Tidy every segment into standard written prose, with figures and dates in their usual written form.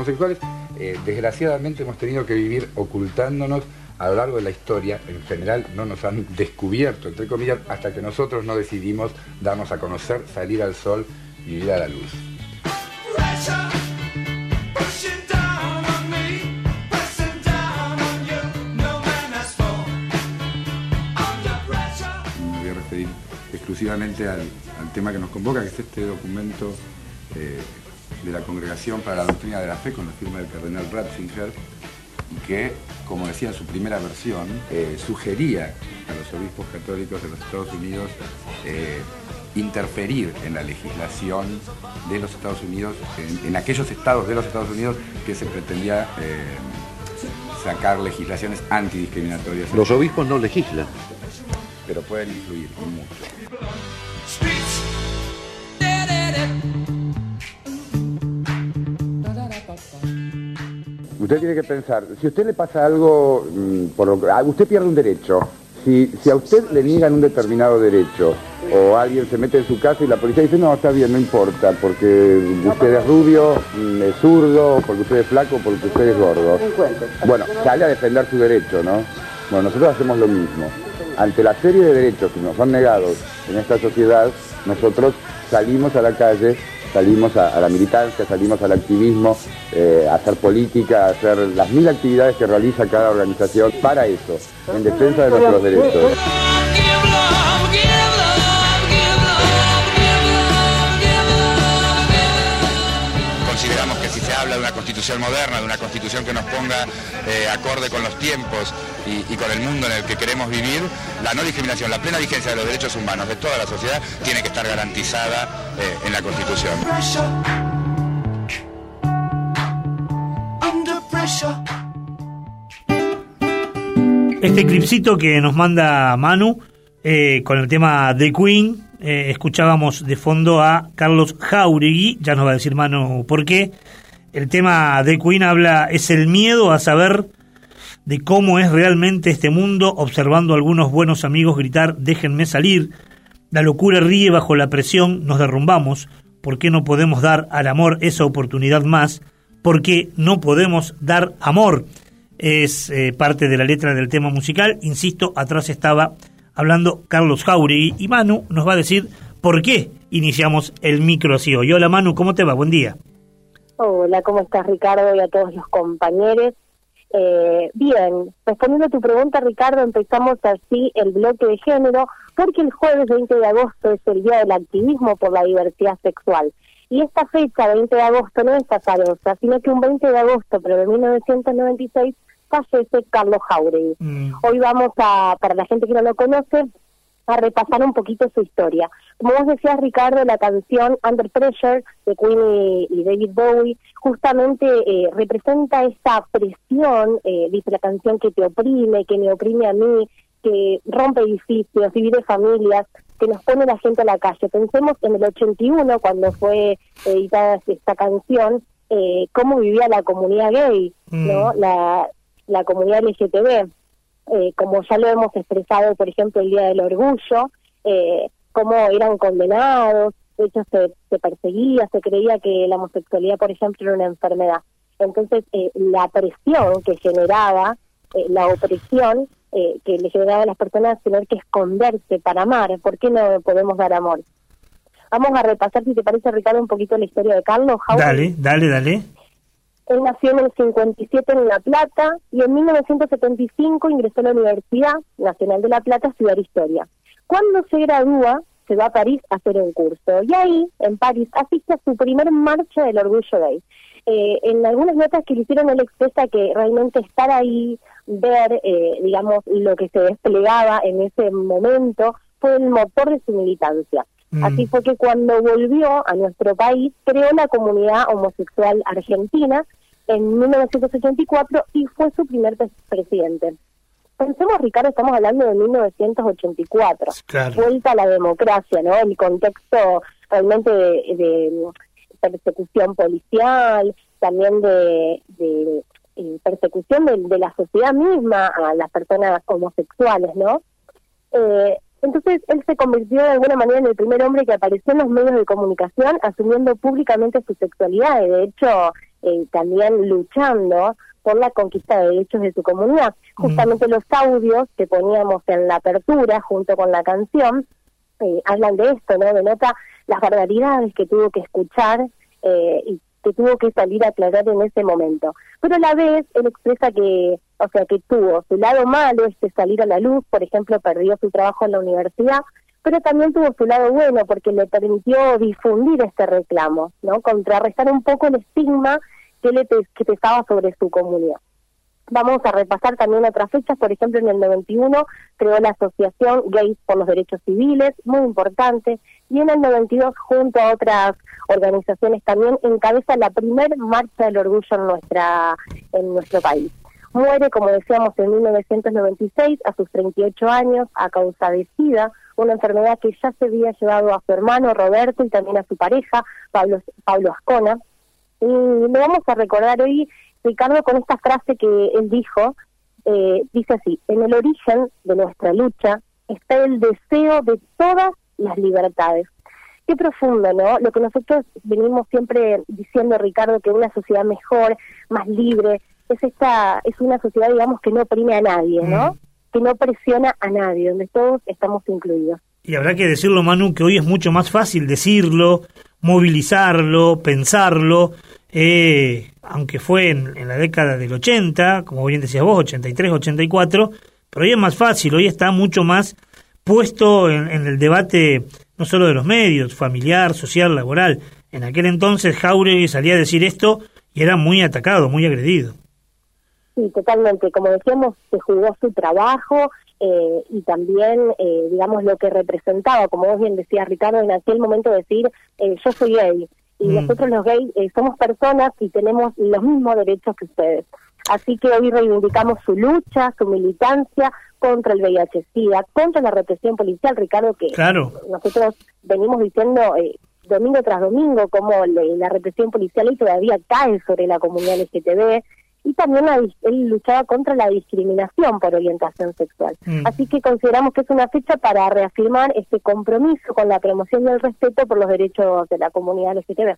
homosexuales, desgraciadamente hemos tenido que vivir ocultándonos a lo largo de la historia. En general no nos han descubierto, entre comillas, hasta que nosotros no decidimos darnos a conocer, salir al sol y vivir a la luz. Me voy a referir exclusivamente al tema que nos convoca, que es este documento de la Congregación para la Doctrina de la Fe, con la firma del cardenal Ratzinger, que, como decía en su primera versión, sugería a los obispos católicos de los Estados Unidos interferir en la legislación de los Estados Unidos, en aquellos estados de los Estados Unidos que se pretendía sacar legislaciones antidiscriminatorias. Los obispos no legislan, pero pueden influir mucho. Usted tiene que pensar, si a usted le pasa algo, usted pierde un derecho. Si a usted le niegan un determinado derecho, o alguien se mete en su casa y la policía dice, no, está bien, no importa, porque usted es rubio, es zurdo, porque usted es flaco, porque usted es gordo. Bueno, sale a defender su derecho, ¿no? Bueno, nosotros hacemos lo mismo. Ante la serie de derechos que nos son negados en esta sociedad, nosotros salimos a la calle, salimos a la militancia, salimos al activismo, a hacer política, a hacer las 1000 actividades que realiza cada organización para eso, en defensa de nuestros derechos. Consideramos que si se habla de una constitución moderna, de una constitución que nos ponga acorde con los tiempos y con el mundo en el que queremos vivir, la no discriminación, la plena vigencia de los derechos humanos de toda la sociedad tiene que estar garantizada en la Constitución. Este clipcito que nos manda Manu con el tema The Queen, escuchábamos de fondo a Carlos Jáuregui, ya nos va a decir Manu por qué. El tema The Queen es el miedo a saber de cómo es realmente este mundo, observando a algunos buenos amigos gritar déjenme salir, la locura ríe bajo la presión, nos derrumbamos, ¿por qué no podemos dar al amor esa oportunidad más? ¿Por qué no podemos dar amor? Es parte de la letra del tema musical, insisto, atrás estaba hablando Carlos Jáuregui y Manu nos va a decir por qué iniciamos el micro así hoy. Hola Manu, ¿cómo te va? Buen día. Hola, ¿cómo estás Ricardo y a todos los compañeros? Bien, respondiendo a tu pregunta Ricardo, empezamos así el bloque de género porque el jueves 20 de agosto es el Día del Activismo por la Diversidad Sexual. Y esta fecha, 20 de agosto, no es azarosa, sino que un 20 de agosto, pero de 1996, fallece Carlos Jáuregui. Hoy vamos para la gente que no lo conoce, a repasar un poquito su historia. Como vos decías, Ricardo, la canción Under Pressure de Queen y David Bowie justamente representa esta presión, dice la canción, que te oprime, que me oprime a mí, que rompe edificios, divide familias, que nos pone la gente a la calle. Pensemos en el 81, cuando fue editada esta canción, cómo vivía la comunidad gay, ¿no? La comunidad LGTB. Como ya lo hemos expresado, por ejemplo, el Día del Orgullo, cómo eran condenados, de hecho se perseguía, se creía que la homosexualidad, por ejemplo, era una enfermedad. Entonces, la presión que generaba, la opresión que le generaba a las personas tener que esconderse para amar, ¿por qué no podemos dar amor? Vamos a repasar, si te parece, Ricardo, un poquito la historia de Carlos Jáuregui. Dale. Él nació en el 57 en La Plata y en 1975 ingresó a la Universidad Nacional de La Plata a estudiar Historia. Cuando se gradúa, se va a París a hacer un curso. Y ahí, en París, asiste a su primer marcha del orgullo gay. En algunas notas que le hicieron, él expresa que realmente estar ahí, ver, digamos, lo que se desplegaba en ese momento, fue el motor de su militancia. Así fue que cuando volvió a nuestro país, creó la comunidad homosexual argentina en 1984 y fue su primer presidente. Pensemos, Ricardo, estamos hablando de 1984, claro. Vuelta a la democracia, ¿no? El contexto realmente de persecución policial, también de persecución de la sociedad misma a las personas homosexuales, ¿no? Entonces él se convirtió de alguna manera en el primer hombre que apareció en los medios de comunicación asumiendo públicamente su sexualidad, y de hecho también luchando por la conquista de derechos de su comunidad. Justamente los audios que poníamos en la apertura junto con la canción hablan de esto, ¿no? Denota las barbaridades que tuvo que escuchar y que tuvo que salir a aclarar en ese momento. Pero a la vez él expresa que tuvo su lado malo, salir a la luz, por ejemplo, perdió su trabajo en la universidad, pero también tuvo su lado bueno porque le permitió difundir este reclamo, ¿no? Contrarrestar un poco el estigma que pesaba sobre su comunidad. Vamos a repasar también otras fechas, por ejemplo, en el 91 creó la Asociación Gays por los Derechos Civiles, muy importante, y en el 92, junto a otras organizaciones también, encabeza la primer marcha del orgullo en nuestro país. Muere, como decíamos, en 1996, a sus 38 años, a causa de SIDA, una enfermedad que ya se había llevado a su hermano Roberto y también a su pareja, Pablo Ascona. Y lo vamos a recordar hoy, Ricardo, con esta frase que él dijo, dice así: en el origen de nuestra lucha está el deseo de todas las libertades. Qué profundo, ¿no? Lo que nosotros venimos siempre diciendo, Ricardo, que una sociedad mejor, más libre, es una sociedad, digamos, que no oprime a nadie, ¿no? Que no presiona a nadie, donde todos estamos incluidos. Y habrá que decirlo, Manu, que hoy es mucho más fácil decirlo, movilizarlo, pensarlo, aunque fue en la década del 80, como bien decías vos, 83, 84, pero hoy es más fácil, hoy está mucho más puesto en el debate, no solo de los medios, familiar, social, laboral. En aquel entonces Jáuregui salía a decir esto y era muy atacado, muy agredido. Sí, totalmente. Como decíamos, se jugó su trabajo y también, digamos, lo que representaba, como vos bien decías, Ricardo, en aquel momento decir, yo soy gay. Y nosotros los gays somos personas y tenemos los mismos derechos que ustedes. Así que hoy reivindicamos su lucha, su militancia contra el VIH-Sida, contra la represión policial, Ricardo, que claro, nosotros venimos diciendo domingo tras domingo cómo la represión policial hoy todavía cae sobre la comunidad LGTB, y también él luchaba contra la discriminación por orientación sexual. Así que consideramos que es una fecha para reafirmar este compromiso con la promoción y el respeto por los derechos de la comunidad LGTB.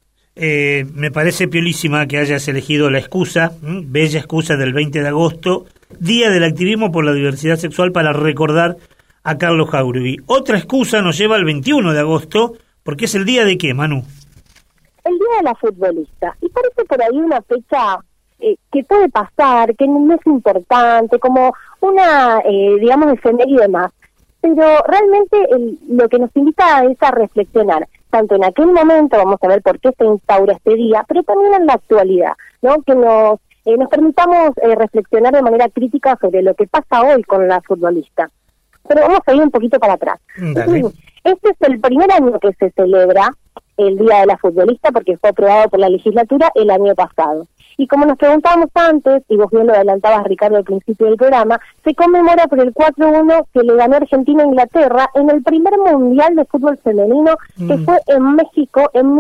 Me parece piolísima que hayas elegido la excusa, bella excusa del 20 de agosto, Día del Activismo por la Diversidad Sexual, para recordar a Carlos Jáuregui. Otra excusa nos lleva al 21 de agosto, porque es el día de ¿qué, Manu? El Día de la Futbolista. Y parece por ahí una fecha que puede pasar, que no es importante, como una, digamos, efeméride y demás. Pero realmente lo que nos invita es a reflexionar, tanto en aquel momento, vamos a ver por qué se instaura este día, pero también en la actualidad, ¿no? Que nos permitamos reflexionar de manera crítica sobre lo que pasa hoy con la futbolista. Pero vamos a ir un poquito para atrás. Este es el primer año que se celebra el Día de la Futbolista, porque fue aprobado por la legislatura el año pasado. Y como nos preguntábamos antes, y vos bien lo adelantabas, Ricardo, al principio del programa, se conmemora por el 4-1 que le ganó Argentina a Inglaterra en el primer Mundial de Fútbol Femenino, que fue en México en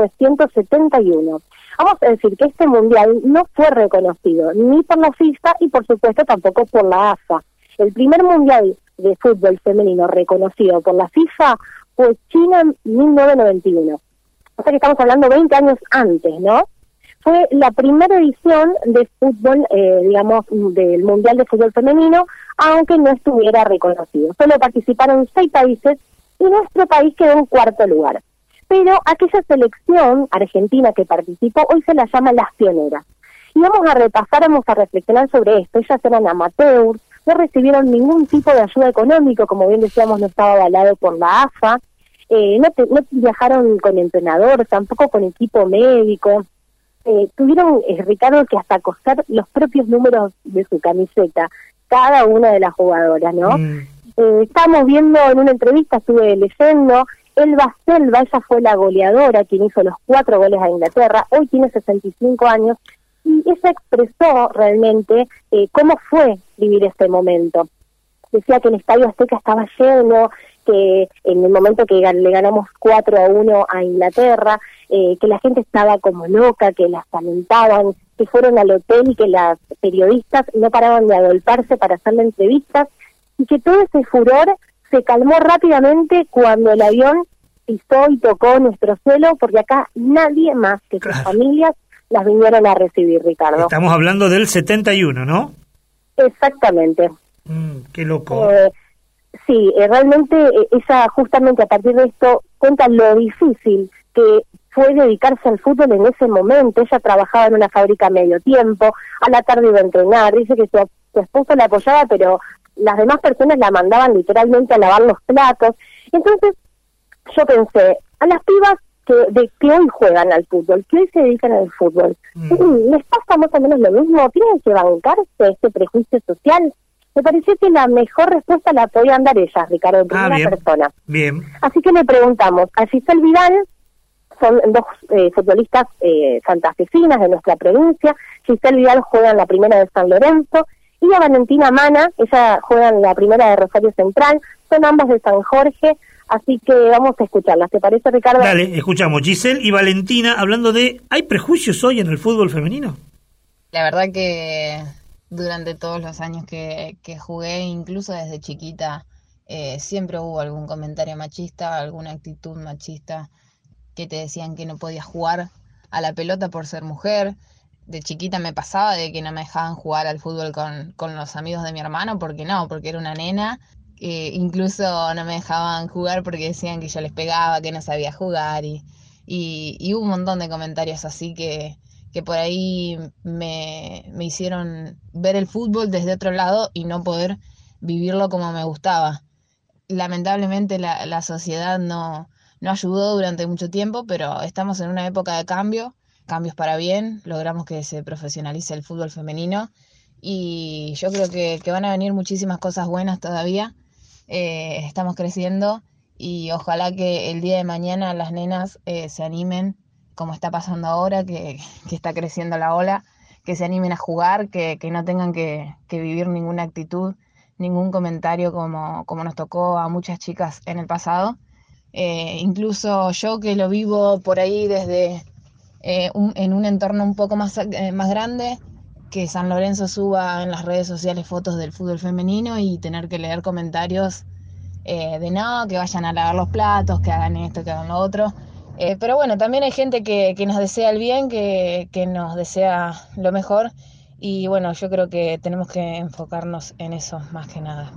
1971. Vamos a decir que este Mundial no fue reconocido ni por la FIFA y, por supuesto, tampoco por la AFA. El primer Mundial de Fútbol Femenino reconocido por la FIFA fue China en 1991. O sea que estamos hablando 20 años antes, ¿no? Fue la primera edición de fútbol, digamos, del Mundial de Fútbol Femenino, aunque no estuviera reconocido. Solo participaron 6 países y nuestro país quedó en 4º lugar. Pero aquella selección argentina que participó, hoy se la llama las pioneras. Y vamos a reflexionar sobre esto. Ellas eran amateurs, no recibieron ningún tipo de ayuda económica, como bien decíamos, no estaba avalado por la AFA, no viajaron con entrenador, tampoco con equipo médico. Tuvieron, Ricardo, que hasta coser los propios números de su camiseta, cada una de las jugadoras, ¿no? Estábamos viendo en una entrevista, estuve leyendo, Elba Selva, ella fue la goleadora, quien hizo los 4 goles a Inglaterra, hoy tiene 65 años, y ella expresó realmente cómo fue vivir este momento. Decía que el Estadio Azteca estaba lleno, que en el momento que le ganamos 4-1 a Inglaterra, que la gente estaba como loca, que las lamentaban, que fueron al hotel y que las periodistas no paraban de agolparse para hacerle entrevistas, y que todo ese furor se calmó rápidamente cuando el avión pisó y tocó nuestro suelo, porque acá nadie más que sus familias las vinieron a recibir, Ricardo. Estamos hablando del 71, ¿no? Exactamente. Qué loco. Sí, realmente ella justamente a partir de esto cuenta lo difícil que fue dedicarse al fútbol en ese momento. Ella trabajaba en una fábrica a medio tiempo, a la tarde iba a entrenar, dice que su esposo la apoyaba, pero las demás personas la mandaban literalmente a lavar los platos. Entonces yo pensé, a las pibas que hoy juegan al fútbol, que hoy se dedican al fútbol, ¿les pasa más o menos lo mismo? ¿Tienen que bancarse este prejuicio social? Me pareció que la mejor respuesta la podían dar ellas, Ricardo, en primera persona. Bien. Así que le preguntamos a Giselle Vidal, son dos futbolistas santafesinas de nuestra provincia. Giselle Vidal juega en la primera de San Lorenzo, y a Valentina Mana, ella juega en la primera de Rosario Central, son ambas de San Jorge, así que vamos a escucharlas. ¿Te parece, Ricardo? Dale, escuchamos. Giselle y Valentina hablando de, ¿hay prejuicios hoy en el fútbol femenino? La verdad que durante todos los años que jugué, incluso desde chiquita, siempre hubo algún comentario machista, alguna actitud machista, que te decían que no podías jugar a la pelota por ser mujer. De chiquita me pasaba de que no me dejaban jugar al fútbol con los amigos de mi hermano, porque era una nena. Incluso no me dejaban jugar porque decían que yo les pegaba, que no sabía jugar, y hubo un montón de comentarios así que por ahí me hicieron ver el fútbol desde otro lado y no poder vivirlo como me gustaba. Lamentablemente la sociedad no ayudó durante mucho tiempo, pero estamos en una época de cambios para bien. Logramos que se profesionalice el fútbol femenino y yo creo que van a venir muchísimas cosas buenas todavía. Estamos creciendo y ojalá que el día de mañana las nenas se animen, como está pasando ahora, que está creciendo la ola, que se animen a jugar, que no tengan que vivir ninguna actitud, ningún comentario como nos tocó a muchas chicas en el pasado. Incluso yo que lo vivo por ahí desde en un entorno un poco más grande, que San Lorenzo suba en las redes sociales fotos del fútbol femenino y tener que leer comentarios de no, que vayan a lavar los platos, que hagan esto, que hagan lo otro. Pero bueno, también hay gente que nos desea el bien, que nos desea lo mejor, y bueno, yo creo que tenemos que enfocarnos en eso más que nada.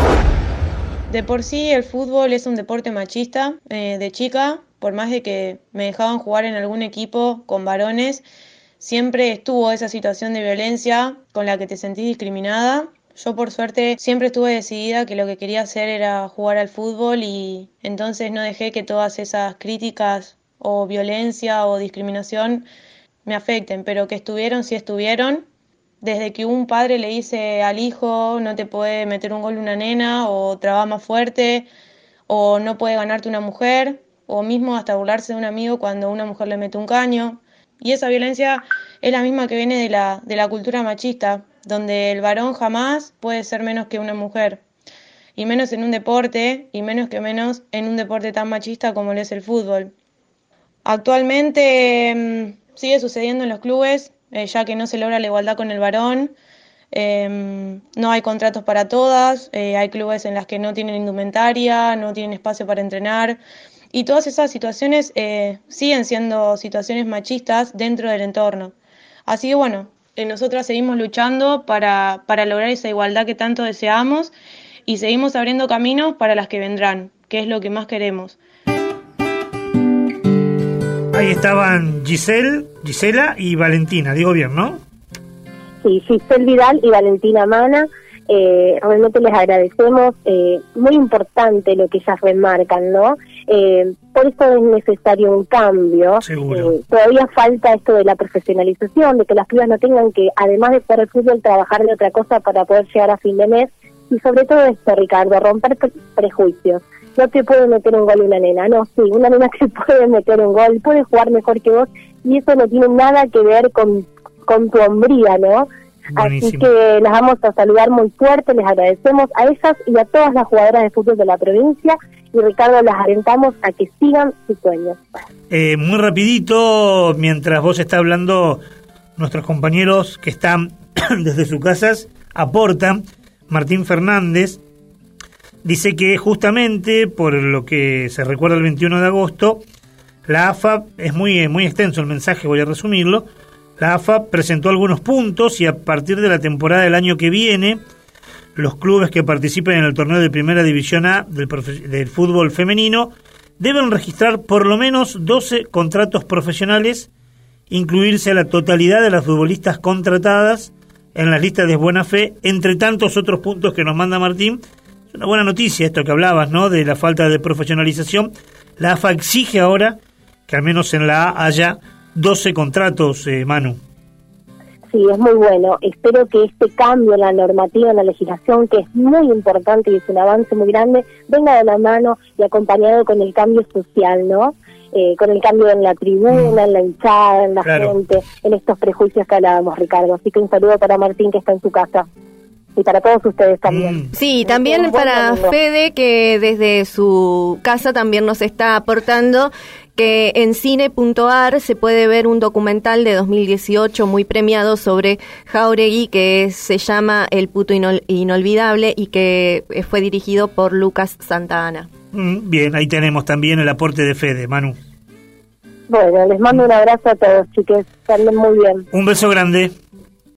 De por sí el fútbol es un deporte machista. De chica, por más de que me dejaban jugar en algún equipo con varones, siempre estuvo esa situación de violencia con la que te sentís discriminada. Yo por suerte siempre estuve decidida que lo que quería hacer era jugar al fútbol, y entonces no dejé que todas esas críticas o violencia o discriminación me afecten, pero que estuvieron, sí estuvieron. Desde que un padre le dice al hijo no te puede meter un gol una nena, o traba más fuerte, o no puede ganarte una mujer, o mismo hasta burlarse de un amigo cuando una mujer le mete un caño. Y esa violencia es la misma que viene de la cultura machista, donde el varón jamás puede ser menos que una mujer, y menos en un deporte, y menos en un deporte tan machista como lo es el fútbol. Actualmente sigue sucediendo en los clubes, ya que no se logra la igualdad con el varón. No hay contratos para todas, hay clubes en las que no tienen indumentaria, no tienen espacio para entrenar, y todas esas situaciones siguen siendo situaciones machistas dentro del entorno. Así que bueno, nosotras seguimos luchando para lograr esa igualdad que tanto deseamos, y seguimos abriendo caminos para las que vendrán, que es lo que más queremos. Ahí estaban Gisela y Valentina, digo bien, ¿no? Sí, Giselle Vidal y Valentina Mana. Realmente les agradecemos, muy importante lo que ellas remarcan, ¿no? Por eso es necesario un cambio. Todavía falta esto de la profesionalización, de que las pibas no tengan que, además de jugar al fútbol, trabajar de otra cosa para poder llegar a fin de mes, y sobre todo esto, Ricardo, romper prejuicios. No te puede meter un gol una nena, no, sí, una nena te puede meter un gol, puede jugar mejor que vos, y eso no tiene nada que ver con tu hombría, ¿no? Buenísimo. Así que las vamos a saludar muy fuerte, les agradecemos a ellas y a todas las jugadoras de fútbol de la provincia, y Ricardo, las alentamos a que sigan sus sueños. Muy rapidito, mientras vos estás hablando, nuestros compañeros que están desde sus casas aportan. Martín Fernández dice que justamente por lo que se recuerda el 21 de agosto, la AFA, es muy extenso el mensaje, voy a resumirlo, La AFA presentó algunos puntos y a partir de la temporada del año que viene, los clubes que participen en el torneo de Primera División A del fútbol femenino deben registrar por lo menos 12 contratos profesionales, incluirse a la totalidad de las futbolistas contratadas en las listas de buena fe, entre tantos otros puntos que nos manda Martín. Es una buena noticia esto que hablabas, ¿no?, de la falta de profesionalización. La AFA exige ahora que al menos en la A haya 12 contratos, Manu. Sí, es muy bueno. Espero que este cambio en la normativa, en la legislación, que es muy importante y es un avance muy grande, venga de la mano y acompañado con el cambio social, ¿no? Con el cambio en la tribuna, en la hinchada, en la gente, en estos prejuicios que hablábamos, Ricardo. Así que un saludo para Martín, que está en su casa. Y para todos ustedes también. Sí, también para Fede, que desde su casa también nos está aportando que en cine.ar se puede ver un documental de 2018 muy premiado sobre Jáuregui, que se llama El puto inolvidable y que fue dirigido por Lucas Santana. Bien, ahí tenemos también el aporte de Fede, Manu. Bueno, les mando un abrazo a todos, chicos. Están muy bien. Un beso grande.